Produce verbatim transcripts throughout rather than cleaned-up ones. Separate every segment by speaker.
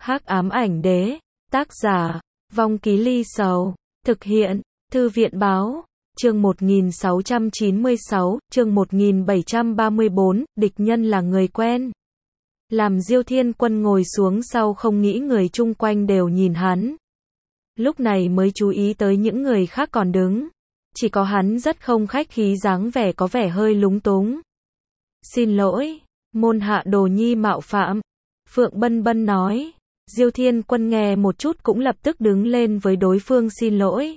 Speaker 1: Hắc ám ảnh đế, tác giả, Vong Ký Ly Sầu, thực hiện, Thư viện báo, chương một nghìn sáu trăm chín mươi sáu, chương một nghìn bảy trăm ba mươi bốn, địch nhân là người quen. Làm Diêu Thiên Quân ngồi xuống sau không nghĩ người chung quanh đều nhìn hắn. Lúc này mới chú ý tới những người khác còn đứng. Chỉ có hắn rất không khách khí, dáng vẻ có vẻ hơi lúng túng. Xin lỗi, môn hạ đồ nhi mạo phạm. Phượng Bân Bân nói. Diêu Thiên Quân nghe một chút cũng lập tức đứng lên với đối phương xin lỗi.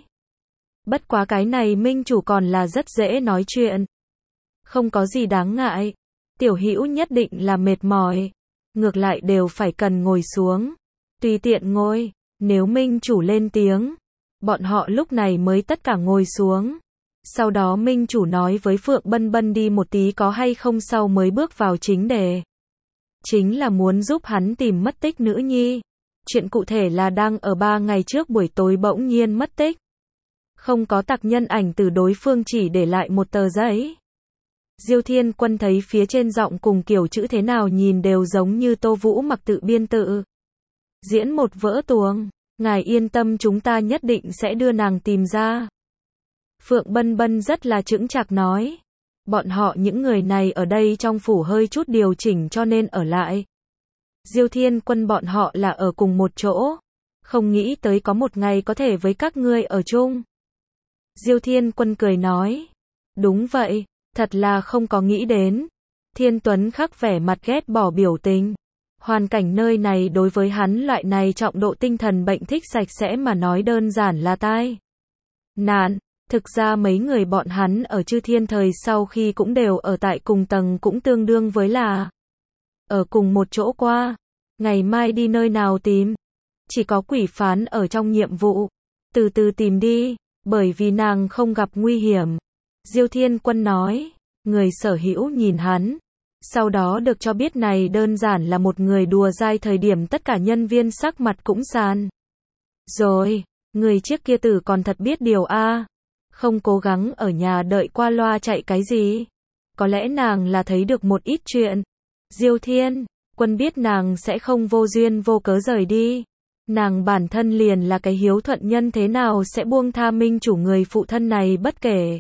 Speaker 1: Bất quá cái này minh chủ còn là rất dễ nói chuyện. Không có gì đáng ngại. Tiểu Hữu nhất định là mệt mỏi. Ngược lại đều phải cần ngồi xuống. Tùy tiện ngồi, nếu minh chủ lên tiếng. Bọn họ lúc này mới tất cả ngồi xuống. Sau đó minh chủ nói với Phượng Bân Bân đi một tí có hay không, sau mới bước vào chính đề. Chính là muốn giúp hắn tìm mất tích nữ nhi. Chuyện cụ thể là đang ở ba ngày trước buổi tối bỗng nhiên mất tích. Không có tặc nhân ảnh từ đối phương, chỉ để lại một tờ giấy. Diêu Thiên Quân thấy phía trên giọng cùng kiểu chữ thế nào nhìn đều giống như Tô Vũ Mặc tự biên tự. Diễn một vỡ tuồng. Ngài yên tâm, chúng ta nhất định sẽ đưa nàng tìm ra. Phượng Bân Bân rất là chững chạc nói. Bọn họ những người này ở đây trong phủ hơi chút điều chỉnh cho nên ở lại. Diêu Thiên Quân bọn họ là ở cùng một chỗ. Không nghĩ tới có một ngày có thể với các ngươi ở chung. Diêu Thiên Quân cười nói. Đúng vậy, thật là không có nghĩ đến. Thiên Tuấn khắc vẻ mặt ghét bỏ biểu tình. Hoàn cảnh nơi này đối với hắn loại này trọng độ tinh thần bệnh thích sạch sẽ mà nói đơn giản là tai nạn. Thực ra mấy người bọn hắn ở Chư Thiên thời sau khi cũng đều ở tại cùng tầng, cũng tương đương với là ở cùng một chỗ qua. Ngày mai đi nơi nào tìm? Chỉ có quỷ phán ở trong nhiệm vụ. Từ từ tìm đi, bởi vì nàng không gặp nguy hiểm. Diêu Thiên Quân nói. Người sở hữu nhìn hắn. Sau đó được cho biết này đơn giản là một người đùa dai, thời điểm tất cả nhân viên sắc mặt cũng sàn. Rồi, người trước kia tử còn thật biết điều a. Không cố gắng ở nhà đợi qua loa chạy cái gì. Có lẽ nàng là thấy được một ít chuyện. Diêu Thiên Quân biết nàng sẽ không vô duyên vô cớ rời đi. Nàng bản thân liền là cái hiếu thuận nhân, thế nào sẽ buông tha minh chủ người phụ thân này bất kể.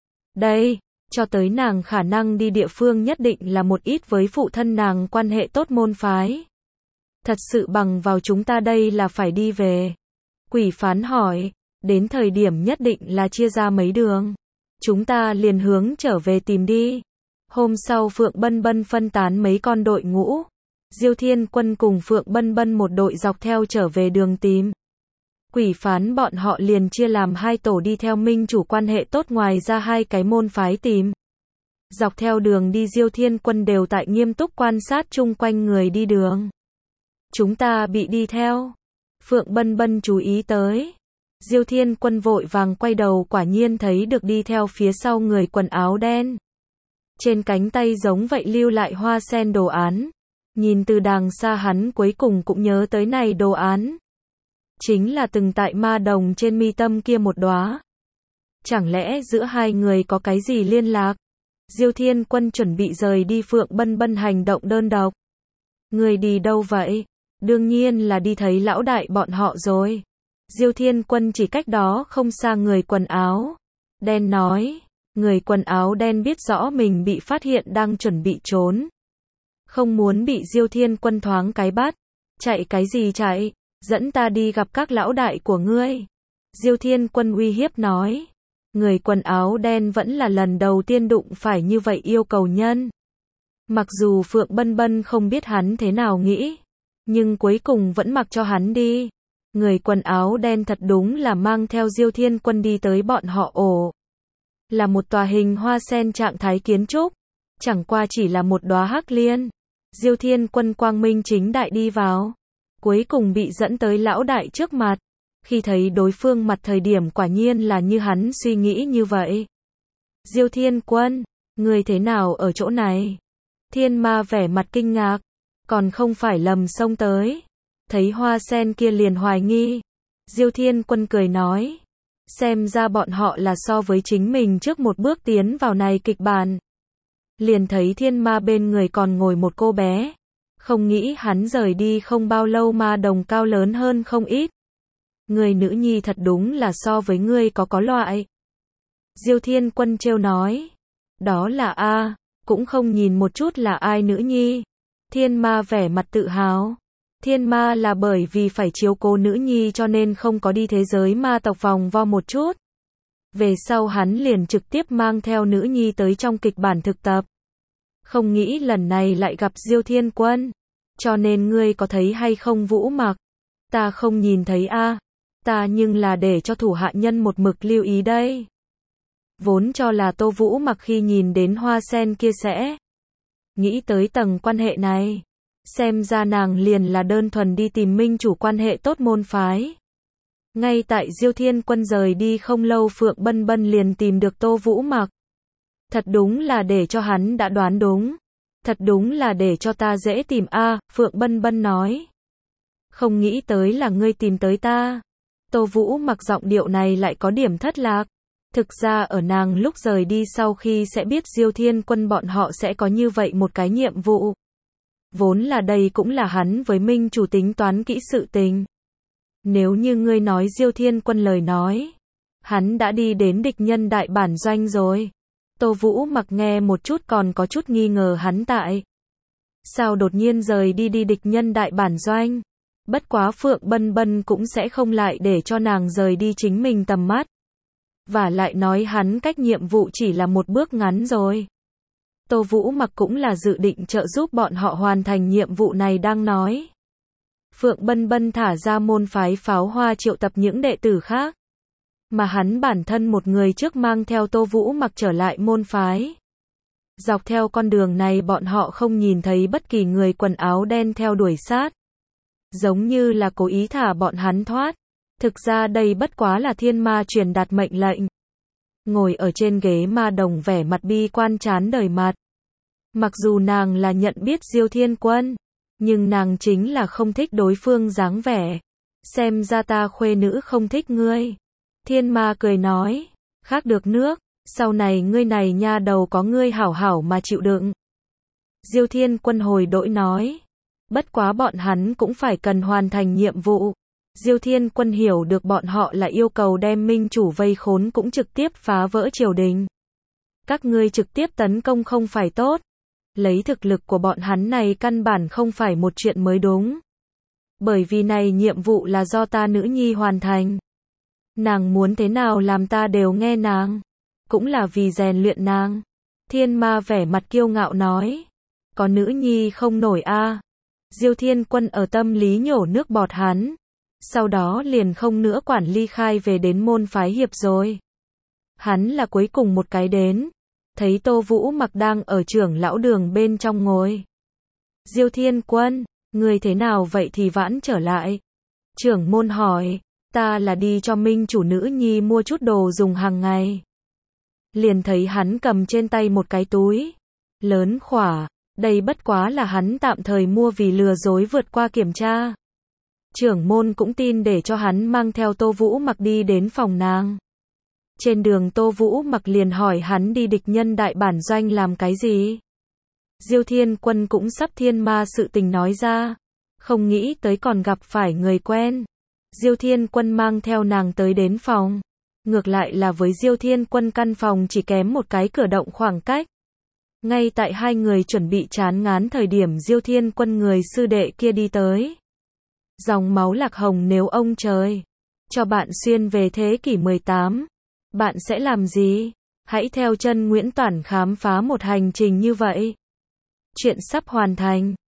Speaker 1: Đây, cho tới nàng khả năng đi địa phương nhất định là một ít với phụ thân nàng quan hệ tốt môn phái. Thật sự bằng vào chúng ta đây là phải đi về. Quỷ phán hỏi. Đến thời điểm nhất định là chia ra mấy đường. Chúng ta liền hướng trở về tìm đi. Hôm sau Phượng Bân Bân phân tán mấy con đội ngũ. Diêu Thiên Quân cùng Phượng Bân Bân một đội dọc theo trở về đường tìm. Quỷ phán bọn họ liền chia làm hai tổ đi theo minh chủ quan hệ tốt, ngoài ra hai cái môn phái tìm. Dọc theo đường đi Diêu Thiên Quân đều tại nghiêm túc quan sát chung quanh người đi đường. Chúng ta bị đi theo. Phượng Bân Bân chú ý tới. Diêu Thiên Quân vội vàng quay đầu, quả nhiên thấy được đi theo phía sau người quần áo đen. Trên cánh tay giống vậy lưu lại hoa sen đồ án. Nhìn từ đàng xa hắn cuối cùng cũng nhớ tới này đồ án. Chính là từng tại ma đồng trên mi tâm kia một đóa. Chẳng lẽ giữa hai người có cái gì liên lạc? Diêu Thiên Quân chuẩn bị rời đi, Phượng Bân Bân hành động đơn độc. Người đi đâu vậy? Đương nhiên là đi thấy lão đại bọn họ rồi. Diêu Thiên Quân chỉ cách đó không xa người quần áo đen nói. Người quần áo đen biết rõ mình bị phát hiện đang chuẩn bị trốn. Không muốn bị Diêu Thiên Quân thoáng cái bắt. Chạy cái gì chạy? Dẫn ta đi gặp các lão đại của ngươi. Diêu Thiên Quân uy hiếp nói. Người quần áo đen vẫn là lần đầu tiên đụng phải như vậy yêu cầu nhân. Mặc dù Phượng Bân Bân không biết hắn thế nào nghĩ, nhưng cuối cùng vẫn mặc cho hắn đi. Người quần áo đen thật đúng là mang theo Diêu Thiên Quân đi tới bọn họ ổ. Là một tòa hình hoa sen trạng thái kiến trúc. Chẳng qua chỉ là một đóa hắc liên. Diêu Thiên Quân quang minh chính đại đi vào. Cuối cùng bị dẫn tới lão đại trước mặt. Khi thấy đối phương mặt thời điểm quả nhiên là như hắn suy nghĩ như vậy. Diêu Thiên Quân, người thế nào ở chỗ này? Thiên ma vẻ mặt kinh ngạc. Còn không phải lầm xông tới. Thấy hoa sen kia liền hoài nghi. Diêu Thiên Quân cười nói. Xem ra bọn họ là so với chính mình trước một bước tiến vào này kịch bản. Liền thấy thiên ma bên người còn ngồi một cô bé. Không nghĩ hắn rời đi không bao lâu ma đồng cao lớn hơn không ít. Người nữ nhi thật đúng là so với ngươi có có loại. Diêu Thiên Quân trêu nói. Đó là A, cũng không nhìn một chút là ai nữ nhi. Thiên ma vẻ mặt tự hào. Thiên ma là bởi vì phải chiếu cố nữ nhi cho nên không có đi thế giới ma tộc vòng vo một chút. Về sau hắn liền trực tiếp mang theo nữ nhi tới trong kịch bản thực tập. Không nghĩ lần này lại gặp Diêu Thiên Quân. Cho nên ngươi có thấy hay không Vũ Mặc? Ta không nhìn thấy a, ta nhưng là để cho thủ hạ nhân một mực lưu ý đây. Vốn cho là Tô Vũ Mặc khi nhìn đến hoa sen kia sẽ nghĩ tới tầng quan hệ này. Xem ra nàng liền là đơn thuần đi tìm minh chủ quan hệ tốt môn phái. Ngay tại Diêu Thiên Quân rời đi không lâu Phượng Bân Bân liền tìm được Tô Vũ Mặc. Thật đúng là để cho hắn đã đoán đúng. Thật đúng là để cho ta dễ tìm a, Phượng Bân Bân nói. Không nghĩ tới là ngươi tìm tới ta. Tô Vũ Mặc giọng điệu này lại có điểm thất lạc. Thực ra ở nàng lúc rời đi sau khi sẽ biết Diêu Thiên Quân bọn họ sẽ có như vậy một cái nhiệm vụ. Vốn là đây cũng là hắn với minh chủ tính toán kỹ sự tình. Nếu như ngươi nói Diêu Thiên Quân lời nói, hắn đã đi đến địch nhân đại bản doanh rồi. Tô Vũ Mặc nghe một chút còn có chút nghi ngờ hắn tại. Sao đột nhiên rời đi đi địch nhân đại bản doanh? Bất quá Phượng Bân Bân cũng sẽ không lại để cho nàng rời đi chính mình tầm mắt. Và lại nói hắn cách nhiệm vụ chỉ là một bước ngắn rồi. Tô Vũ Mặc cũng là dự định trợ giúp bọn họ hoàn thành nhiệm vụ này đang nói. Phượng Bân Bân thả ra môn phái pháo hoa triệu tập những đệ tử khác. Mà hắn bản thân một người trước mang theo Tô Vũ Mặc trở lại môn phái. Dọc theo con đường này bọn họ không nhìn thấy bất kỳ người quần áo đen theo đuổi sát. Giống như là cố ý thả bọn hắn thoát. Thực ra đây bất quá là thiên ma truyền đạt mệnh lệnh. Ngồi ở trên ghế ma đồng vẻ mặt bi quan chán đời mặt. Mặc dù nàng là nhận biết Diêu Thiên Quân, nhưng nàng chính là không thích đối phương dáng vẻ. Xem ra ta khuê nữ không thích ngươi. Thiên ma cười nói, khác được nước, sau này ngươi này nha đầu có ngươi hảo hảo mà chịu đựng. Diêu Thiên Quân hồi đội nói, bất quá bọn hắn cũng phải cần hoàn thành nhiệm vụ. Diêu Thiên Quân hiểu được bọn họ là yêu cầu đem minh chủ vây khốn cũng trực tiếp phá vỡ triều đình. Các ngươi trực tiếp tấn công không phải tốt. Lấy thực lực của bọn hắn này căn bản không phải một chuyện mới đúng. Bởi vì này nhiệm vụ là do ta nữ nhi hoàn thành. Nàng muốn thế nào làm ta đều nghe nàng. Cũng là vì rèn luyện nàng. Thiên ma vẻ mặt kiêu ngạo nói. Có nữ nhi không nổi a. À. Diêu Thiên Quân ở tâm lý nhổ nước bọt hắn. Sau đó liền không nữa quản ly khai về đến môn phái hiệp rồi. Hắn là cuối cùng một cái đến. Thấy Tô Vũ Mặc đang ở trưởng lão đường bên trong ngồi. Diêu Thiên Quân, người thế nào vậy thì vãn trở lại? Trưởng môn hỏi, ta là đi cho minh chủ nữ nhi mua chút đồ dùng hàng ngày. Liền thấy hắn cầm trên tay một cái túi. Lớn khỏa, đây bất quá là hắn tạm thời mua vì lừa dối vượt qua kiểm tra. Trưởng môn cũng tin để cho hắn mang theo Tô Vũ Mặc đi đến phòng nàng. Trên đường Tô Vũ Mặc liền hỏi hắn đi địch nhân đại bản doanh làm cái gì. Diêu Thiên Quân cũng sắp thiên ma sự tình nói ra. Không nghĩ tới còn gặp phải người quen. Diêu Thiên Quân mang theo nàng tới đến phòng. Ngược lại là với Diêu Thiên Quân căn phòng chỉ kém một cái cửa động khoảng cách. Ngay tại hai người chuẩn bị chán ngán thời điểm Diêu Thiên Quân người sư đệ kia đi tới. Dòng máu lạc hồng nếu ông trời cho bạn xuyên về thế kỷ mười tám, bạn sẽ làm gì? Hãy theo chân Nguyễn Toản khám phá một hành trình như vậy. Chuyện sắp hoàn thành.